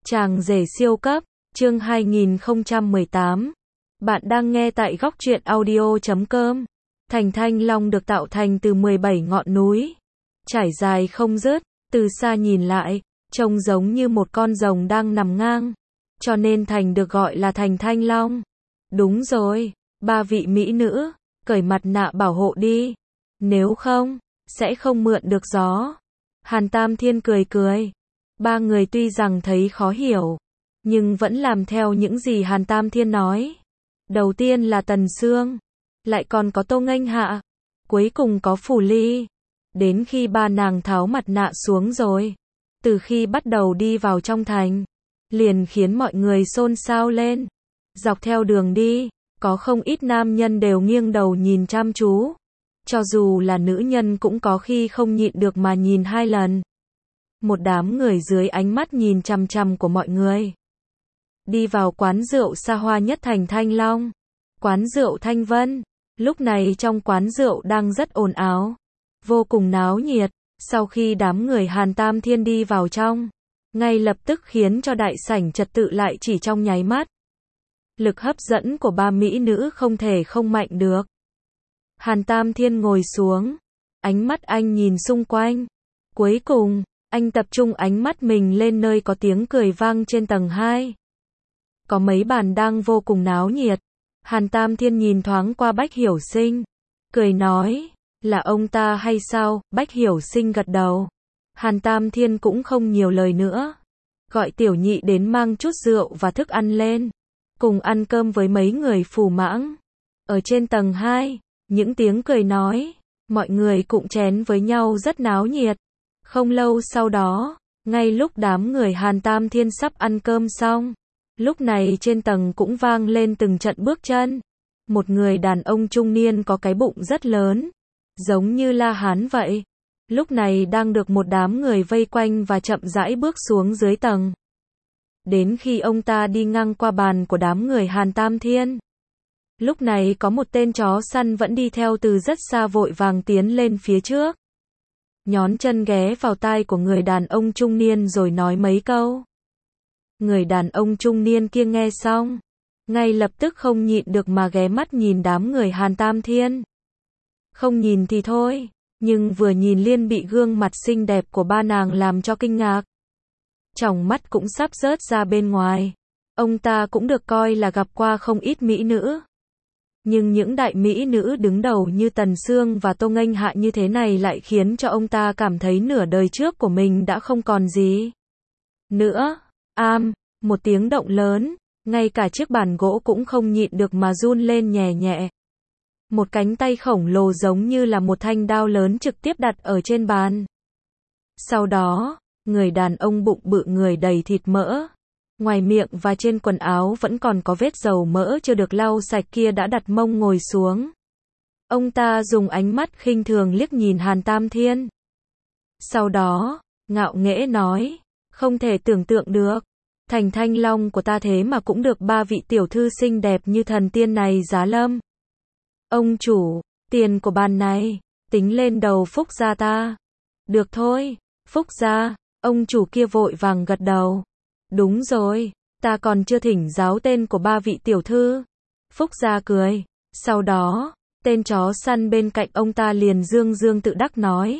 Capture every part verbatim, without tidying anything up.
Chàng rể siêu cấp, chương hai nghìn không trăm mười tám. Bạn đang nghe tại góc truyện audio chấm com. Thành Thanh Long được tạo thành từ mười bảy ngọn núi, trải dài không dứt, từ xa nhìn lại, trông giống như một con rồng đang nằm ngang, cho nên thành được gọi là Thành Thanh Long. Đúng rồi, ba vị mỹ nữ, cởi mặt nạ bảo hộ đi, nếu không, sẽ không mượn được gió. Hàn Tam Thiên cười cười. Ba người tuy rằng thấy khó hiểu, nhưng vẫn làm theo những gì Hàn Tam Thiên nói. Đầu tiên là Tần Sương, lại còn có Tô Nghênh Hạ, cuối cùng có Phủ Ly. Đến khi ba nàng tháo mặt nạ xuống rồi, từ khi bắt đầu đi vào trong thành, liền khiến mọi người xôn xao lên. Dọc theo đường đi, có không ít nam nhân đều nghiêng đầu nhìn chăm chú. Cho dù là nữ nhân cũng có khi không nhịn được mà nhìn hai lần. Một đám người dưới ánh mắt nhìn chằm chằm của mọi người. Đi vào quán rượu xa hoa nhất thành Thanh Long. Quán rượu Thanh Vân. Lúc này trong quán rượu đang rất ồn ào, vô cùng náo nhiệt. Sau khi đám người Hàn Tam Thiên đi vào trong, ngay lập tức khiến cho đại sảnh trật tự lại chỉ trong nháy mắt. Lực hấp dẫn của ba mỹ nữ không thể không mạnh được. Hàn Tam Thiên ngồi xuống, ánh mắt anh nhìn xung quanh. Cuối cùng, anh tập trung ánh mắt mình lên nơi có tiếng cười vang trên tầng hai. Có mấy bàn đang vô cùng náo nhiệt. Hàn Tam Thiên nhìn thoáng qua Bách Hiểu Sinh, cười nói, là ông ta hay sao? Bách Hiểu Sinh gật đầu. Hàn Tam Thiên cũng không nhiều lời nữa, gọi tiểu nhị đến mang chút rượu và thức ăn lên, cùng ăn cơm với mấy người phù mãng. Ở trên tầng hai, những tiếng cười nói, mọi người cụng chén với nhau rất náo nhiệt. Không lâu sau đó, ngay lúc đám người Hàn Tam Thiên sắp ăn cơm xong, lúc này trên tầng cũng vang lên từng trận bước chân. Một người đàn ông trung niên có cái bụng rất lớn, giống như La Hán vậy. Lúc này đang được một đám người vây quanh và chậm rãi bước xuống dưới tầng. Đến khi ông ta đi ngang qua bàn của đám người Hàn Tam Thiên, lúc này có một tên chó săn vẫn đi theo từ rất xa vội vàng tiến lên phía trước. Nhón chân ghé vào tai của người đàn ông trung niên rồi nói mấy câu. Người đàn ông trung niên kia nghe xong, ngay lập tức không nhịn được mà ghé mắt nhìn đám người Hàn Tam Thiên. Không nhìn thì thôi, nhưng vừa nhìn liên bị gương mặt xinh đẹp của ba nàng làm cho kinh ngạc. Tròng mắt cũng sắp rớt ra bên ngoài. Ông ta cũng được coi là gặp qua không ít mỹ nữ. Nhưng những đại mỹ nữ đứng đầu như Tần Sương và Tô Nghênh Hạ như thế này lại khiến cho ông ta cảm thấy nửa đời trước của mình đã không còn gì nữa. Am, một tiếng động lớn, ngay cả chiếc bàn gỗ cũng không nhịn được mà run lên nhẹ nhẹ. Một cánh tay khổng lồ giống như là một thanh đao lớn trực tiếp đặt ở trên bàn. Sau đó, người đàn ông bụng bự người đầy thịt mỡ, ngoài miệng và trên quần áo vẫn còn có vết dầu mỡ chưa được lau sạch kia đã đặt mông ngồi xuống. Ông ta dùng ánh mắt khinh thường liếc nhìn Hàn Tam Thiên. Sau đó, ngạo nghễ nói, không thể tưởng tượng được, Thành Thanh Long của ta thế mà cũng được ba vị tiểu thư xinh đẹp như thần tiên này giá lâm. Ông chủ, tiền của bàn này, tính lên đầu Phúc gia ta. Được thôi, Phúc gia, ông chủ kia vội vàng gật đầu. Đúng rồi, ta còn chưa thỉnh giáo tên của ba vị tiểu thư. Phúc gia cười. Sau đó, tên chó săn bên cạnh ông ta liền dương dương tự đắc nói.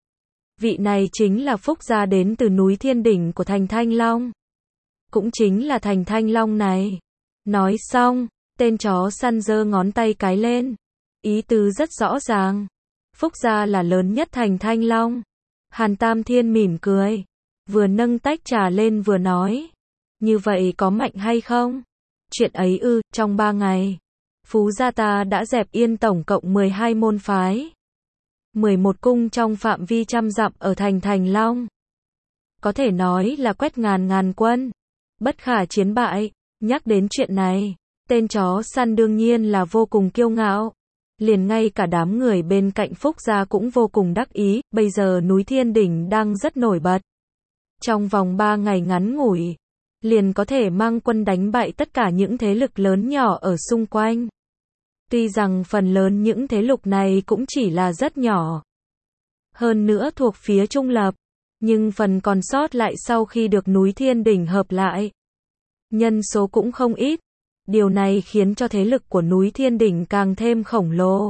Vị này chính là Phúc gia đến từ núi Thiên Đỉnh của Thành Thanh Long. Cũng chính là Thành Thanh Long này. Nói xong, tên chó săn giơ ngón tay cái lên. Ý tứ rất rõ ràng. Phúc gia là lớn nhất Thành Thanh Long. Hàn Tam Thiên mỉm cười, vừa nâng tách trà lên vừa nói. Như vậy có mạnh hay không? Chuyện ấy ư, trong ba ngày, Phú gia ta đã dẹp yên tổng cộng mười hai môn phái, mười một cung trong phạm vi trăm dặm ở thành Thành Long. Có thể nói là quét ngàn ngàn quân, bất khả chiến bại. Nhắc đến chuyện này, tên chó săn đương nhiên là vô cùng kiêu ngạo. Liền ngay cả đám người bên cạnh Phúc gia cũng vô cùng đắc ý, bây giờ núi Thiên Đỉnh đang rất nổi bật. Trong vòng ba ngày ngắn ngủi, liền có thể mang quân đánh bại tất cả những thế lực lớn nhỏ ở xung quanh. Tuy rằng phần lớn những thế lực này cũng chỉ là rất nhỏ, hơn nữa thuộc phía trung lập, Nhưng phần còn sót lại sau khi được núi Thiên Đỉnh hợp lại, nhân số cũng không ít. Điều này khiến cho thế lực của núi Thiên Đỉnh càng thêm khổng lồ.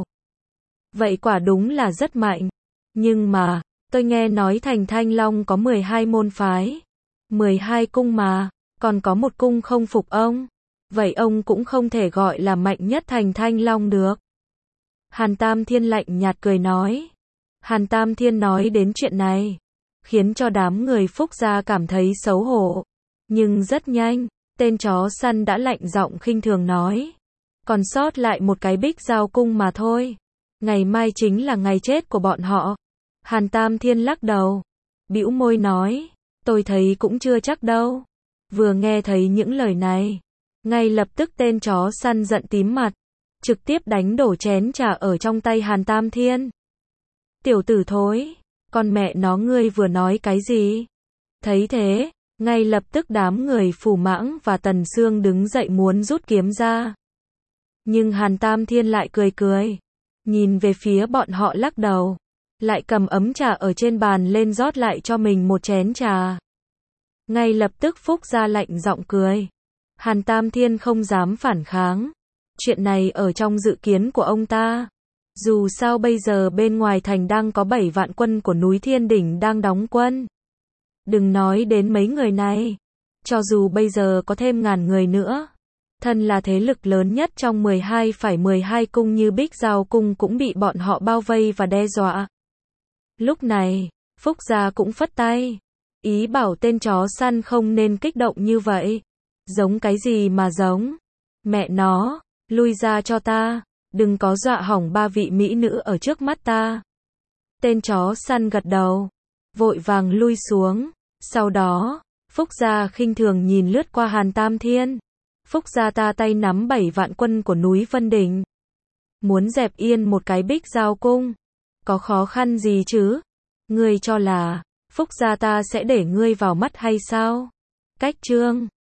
Vậy quả đúng là rất mạnh. Nhưng mà, tôi nghe nói thành Thanh Long có mười hai môn phái, mười hai cung mà, còn có một cung không phục ông. Vậy ông cũng không thể gọi là mạnh nhất thành Thanh Long được. Hàn Tam Thiên lạnh nhạt cười nói. Hàn Tam Thiên nói đến chuyện này, khiến cho đám người Phúc gia cảm thấy xấu hổ. Nhưng rất nhanh, tên chó săn đã lạnh giọng khinh thường nói. Còn sót lại một cái Bích Giao cung mà thôi. Ngày mai chính là ngày chết của bọn họ. Hàn Tam Thiên lắc đầu, bĩu môi nói, tôi thấy cũng chưa chắc đâu. Vừa nghe thấy những lời này, ngay lập tức tên chó săn giận tím mặt, trực tiếp đánh đổ chén trà ở trong tay Hàn Tam Thiên. Tiểu tử thối, con mẹ nó ngươi vừa nói cái gì? Thấy thế, ngay lập tức đám người Phù Mãng và Tần Sương đứng dậy muốn rút kiếm ra. Nhưng Hàn Tam Thiên lại cười cười, nhìn về phía bọn họ lắc đầu, lại cầm ấm trà ở trên bàn lên rót lại cho mình một chén trà. Ngay lập tức Phúc gia lạnh giọng cười. Hàn Tam Thiên không dám phản kháng. Chuyện này ở trong dự kiến của ông ta. Dù sao bây giờ bên ngoài thành đang có bảy vạn quân của núi Thiên Đỉnh đang đóng quân. Đừng nói đến mấy người này. Cho dù bây giờ có thêm ngàn người nữa, thân là thế lực lớn nhất trong mười hai phẩy mười hai cung như Bích Giao cung cũng bị bọn họ bao vây và đe dọa. Lúc này, Phúc gia cũng phất tay, ý bảo tên chó săn không nên kích động như vậy. Giống cái gì mà giống? Mẹ nó, lui ra cho ta, đừng có dọa hỏng ba vị mỹ nữ ở trước mắt ta. Tên chó săn gật đầu, vội vàng lui xuống. Sau đó, Phúc gia khinh thường nhìn lướt qua Hàn Tam Thiên. Phúc gia ta tay nắm bảy vạn quân của núi Vân Đỉnh, muốn dẹp yên một cái Bích Giao cung, có khó khăn gì chứ? Ngươi cho là Phúc gia ta sẽ để ngươi vào mắt hay sao? Cách chương